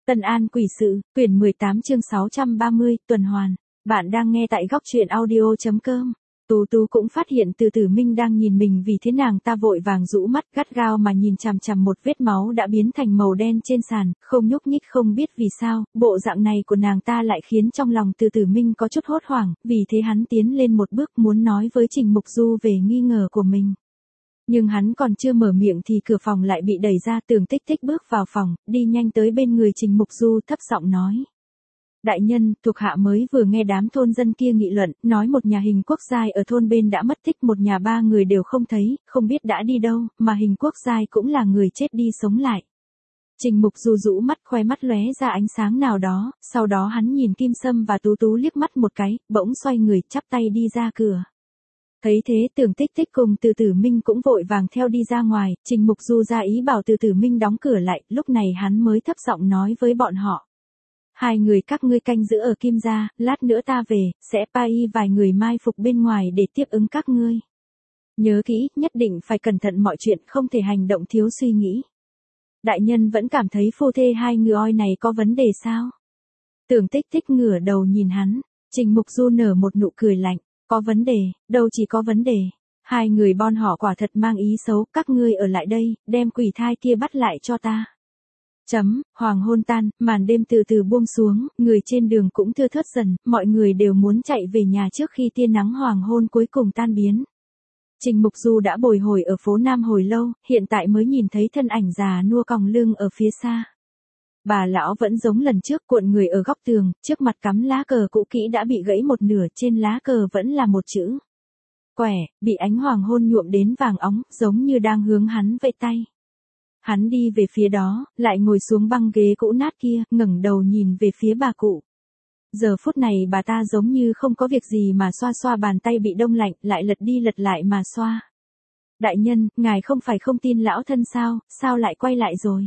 Tân An Quỷ Sự, quyển 18 chương 630, tuần hoàn. Bạn đang nghe tại góc truyện audio.com. Tú Tú cũng phát hiện Từ Tử Minh đang nhìn mình, vì thế nàng ta vội vàng rũ mắt gắt gao mà nhìn chằm chằm một vết máu đã biến thành màu đen trên sàn, không nhúc nhích. Không biết vì sao, bộ dạng này của nàng ta lại khiến trong lòng Từ Tử Minh có chút hốt hoảng, vì thế hắn tiến lên một bước muốn nói với Trình Mục Du về nghi ngờ của mình. Nhưng hắn còn chưa mở miệng thì cửa phòng lại bị đẩy ra. Tưởng Tích Tích bước vào phòng, đi nhanh tới bên người Trình Mục Du thấp giọng nói. Đại nhân, thuộc hạ mới vừa nghe đám thôn dân kia nghị luận, nói một nhà Hình Quốc Giai ở thôn bên đã mất tích, một nhà ba người đều không thấy, không biết đã đi đâu, mà Hình Quốc Giai cũng là người chết đi sống lại. Trình Mục Du rũ mắt, khoe mắt lóe ra ánh sáng nào đó, sau đó hắn nhìn Kim Sâm và Tú Tú liếc mắt một cái, bỗng xoay người chắp tay đi ra cửa. Thấy thế, Tưởng Tích Tích cùng Từ Tử Minh cũng vội vàng theo đi ra ngoài. Trình Mục Du ra ý bảo Từ Tử Minh đóng cửa lại, lúc này hắn mới thấp giọng nói với bọn họ. Hai người các ngươi canh giữ ở Kim gia, lát nữa ta về, sẽ pai vài người mai phục bên ngoài để tiếp ứng các ngươi. Nhớ kỹ, nhất định phải cẩn thận mọi chuyện, không thể hành động thiếu suy nghĩ. Đại nhân vẫn cảm thấy phu thê hai người oi này có vấn đề sao? Tưởng Tích Tích ngửa đầu nhìn hắn. Trình Mục Du nở một nụ cười lạnh. Có vấn đề, đâu chỉ có vấn đề. Hai người bọn họ quả thật mang ý xấu, các ngươi ở lại đây, đem quỷ thai kia bắt lại cho ta. Hoàng hôn tan, màn đêm từ từ buông xuống, người trên đường cũng thưa thớt dần, mọi người đều muốn chạy về nhà trước khi tia nắng hoàng hôn cuối cùng tan biến. Trình Mục Du đã bồi hồi ở phố Nam hồi lâu, hiện tại mới nhìn thấy thân ảnh già nua còng lưng ở phía xa. Bà lão vẫn giống lần trước, cuộn người ở góc tường, trước mặt cắm lá cờ cũ kỹ đã bị gãy một nửa, trên lá cờ vẫn là một chữ quẻ, bị ánh hoàng hôn nhuộm đến vàng óng, giống như đang hướng hắn vẫy tay. Hắn đi về phía đó, lại ngồi xuống băng ghế cũ nát kia, ngẩng đầu nhìn về phía bà cụ. Giờ phút này bà ta giống như không có việc gì mà xoa xoa bàn tay bị đông lạnh, lại lật đi lật lại mà xoa. Đại nhân, ngài không phải không tin lão thân sao, sao lại quay lại rồi?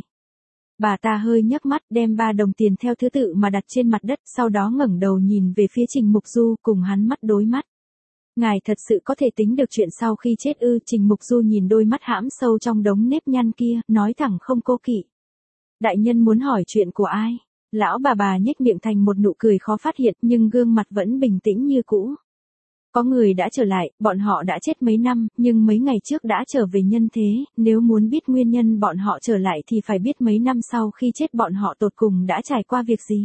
Bà ta hơi nhấc mắt, đem 3 đồng tiền theo thứ tự mà đặt trên mặt đất, sau đó ngẩng đầu nhìn về phía Trình Mục Du, cùng hắn mắt đối mắt. Ngài thật sự có thể tính được chuyện sau khi chết ư? Trình Mục Du nhìn đôi mắt hãm sâu trong đống nếp nhăn kia, nói thẳng không cố kỵ. Đại nhân muốn hỏi chuyện của ai? Lão bà nhếch miệng thành một nụ cười khó phát hiện, nhưng gương mặt vẫn bình tĩnh như cũ. Có người đã trở lại, bọn họ đã chết mấy năm, nhưng mấy ngày trước đã trở về nhân thế, nếu muốn biết nguyên nhân bọn họ trở lại thì phải biết mấy năm sau khi chết bọn họ tột cùng đã trải qua việc gì.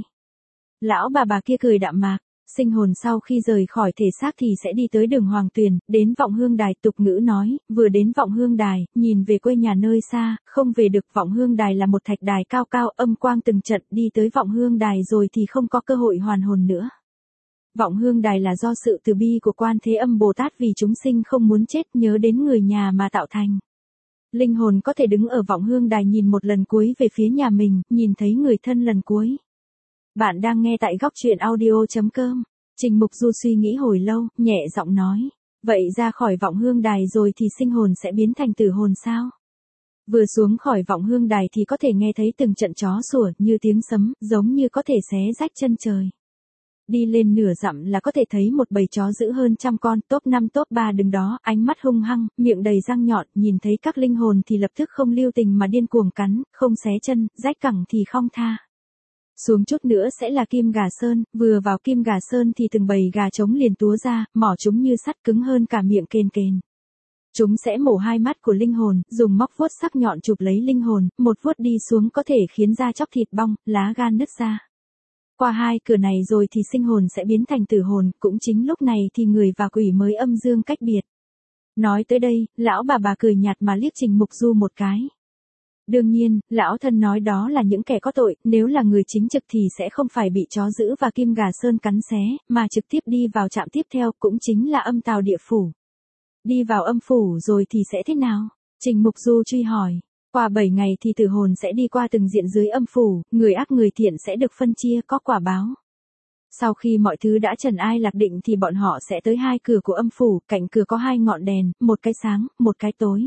Lão bà kia cười đạm mạc, sinh hồn sau khi rời khỏi thể xác thì sẽ đi tới đường Hoàng Tuyền, đến Vọng Hương Đài. Tục ngữ nói, vừa đến Vọng Hương Đài, nhìn về quê nhà nơi xa, không về được. Vọng Hương Đài là một thạch đài cao cao, âm quang từng trận, đi tới Vọng Hương Đài rồi thì không có cơ hội hoàn hồn nữa. Vọng Hương Đài là do sự từ bi của Quan Thế Âm Bồ Tát vì chúng sinh không muốn chết, nhớ đến người nhà mà tạo thành. Linh hồn có thể đứng ở Vọng Hương Đài nhìn một lần cuối về phía nhà mình, nhìn thấy người thân lần cuối. Bạn đang nghe tại góc truyện audio.com. Trình Mục Du suy nghĩ hồi lâu, nhẹ giọng nói. Vậy ra khỏi Vọng Hương Đài rồi thì sinh hồn sẽ biến thành tử hồn sao? Vừa xuống khỏi Vọng Hương Đài thì có thể nghe thấy từng trận chó sủa như tiếng sấm, giống như có thể xé rách chân trời. Đi lên nửa dặm là có thể thấy một bầy chó dữ hơn 100 con, top 5 top 3 đứng đó, ánh mắt hung hăng, miệng đầy răng nhọn, nhìn thấy các linh hồn thì lập tức không lưu tình mà điên cuồng cắn, không xé chân, rách cẳng thì không tha. Xuống chút nữa sẽ là Kim Gà Sơn, vừa vào Kim Gà Sơn thì từng bầy gà trống liền túa ra, mỏ chúng như sắt, cứng hơn cả miệng kền kền. Chúng sẽ mổ hai mắt của linh hồn, dùng móc vuốt sắc nhọn chụp lấy linh hồn, một vuốt đi xuống có thể khiến da chóc thịt bong, lá gan nứt ra. Qua 2 cửa này rồi thì sinh hồn sẽ biến thành tử hồn, cũng chính lúc này thì người và quỷ mới âm dương cách biệt. Nói tới đây, lão bà cười nhạt mà liếc Trình Mục Du một cái. Đương nhiên, lão thân nói đó là những kẻ có tội, nếu là người chính trực thì sẽ không phải bị chó dữ và Kim Gà Sơn cắn xé, mà trực tiếp đi vào trạm tiếp theo, cũng chính là âm tào địa phủ. Đi vào âm phủ rồi thì sẽ thế nào? Trình Mục Du truy hỏi. Qua 7 ngày thì tử hồn sẽ đi qua từng diện dưới âm phủ, người ác người thiện sẽ được phân chia, có quả báo. Sau khi mọi thứ đã trần ai lạc định thì bọn họ sẽ tới 2 cửa của âm phủ, cạnh cửa có 2 ngọn đèn, một cái sáng, một cái tối.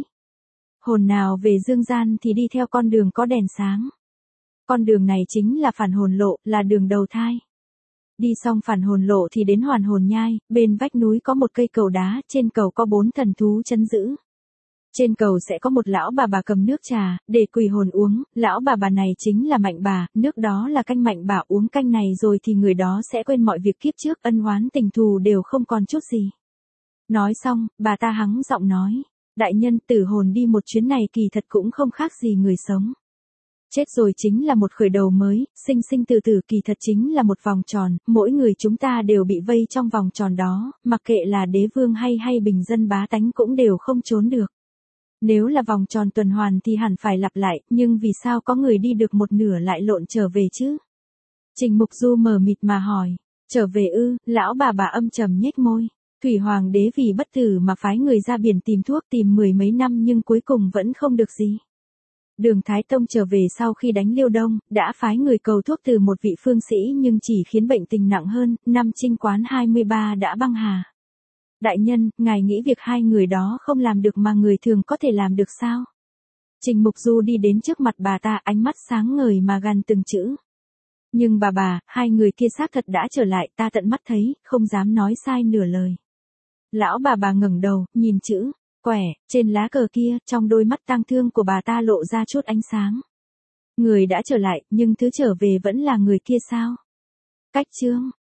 Hồn nào về dương gian thì đi theo con đường có đèn sáng. Con đường này chính là phản hồn lộ, là đường đầu thai. Đi xong phản hồn lộ thì đến hoàn hồn nhai, bên vách núi có một cây cầu đá, trên cầu có 4 thần thú trấn giữ. Trên cầu sẽ có một lão bà cầm nước trà, để quỷ hồn uống, lão bà này chính là Mạnh bà, nước đó là canh Mạnh bà uống canh này rồi thì người đó sẽ quên mọi việc kiếp trước, ân oán tình thù đều không còn chút gì. Nói xong, bà ta hắng giọng nói, đại nhân, tử hồn đi một chuyến này kỳ thật cũng không khác gì người sống. Chết rồi chính là một khởi đầu mới, sinh sinh tử tử kỳ thật chính là một vòng tròn, mỗi người chúng ta đều bị vây trong vòng tròn đó, mặc kệ là đế vương hay bình dân bá tánh cũng đều không trốn được. Nếu là vòng tròn tuần hoàn thì hẳn phải lặp lại, nhưng vì sao có người đi được một nửa lại lộn trở về chứ? Trình Mục Du mờ mịt mà hỏi, trở về ư? Lão bà âm trầm nhếch môi. Thủy Hoàng đế vì bất tử mà phái người ra biển tìm thuốc tìm 10 mấy năm nhưng cuối cùng vẫn không được gì. Đường Thái Tông trở về sau khi đánh Liêu Đông, đã phái người cầu thuốc từ một vị phương sĩ nhưng chỉ khiến bệnh tình nặng hơn, năm Trinh Quán 23 đã băng hà. Đại nhân, ngài nghĩ việc hai người đó không làm được mà người thường có thể làm được sao? Trình Mục Du đi đến trước mặt bà ta, ánh mắt sáng ngời mà gằn từng chữ. Nhưng bà, hai người kia xác thật đã trở lại, ta tận mắt thấy, không dám nói sai nửa lời. Lão bà ngẩng đầu, nhìn chữ quẻ trên lá cờ kia, trong đôi mắt tang thương của bà ta lộ ra chút ánh sáng. Người đã trở lại, nhưng thứ trở về vẫn là người kia sao? Cách chương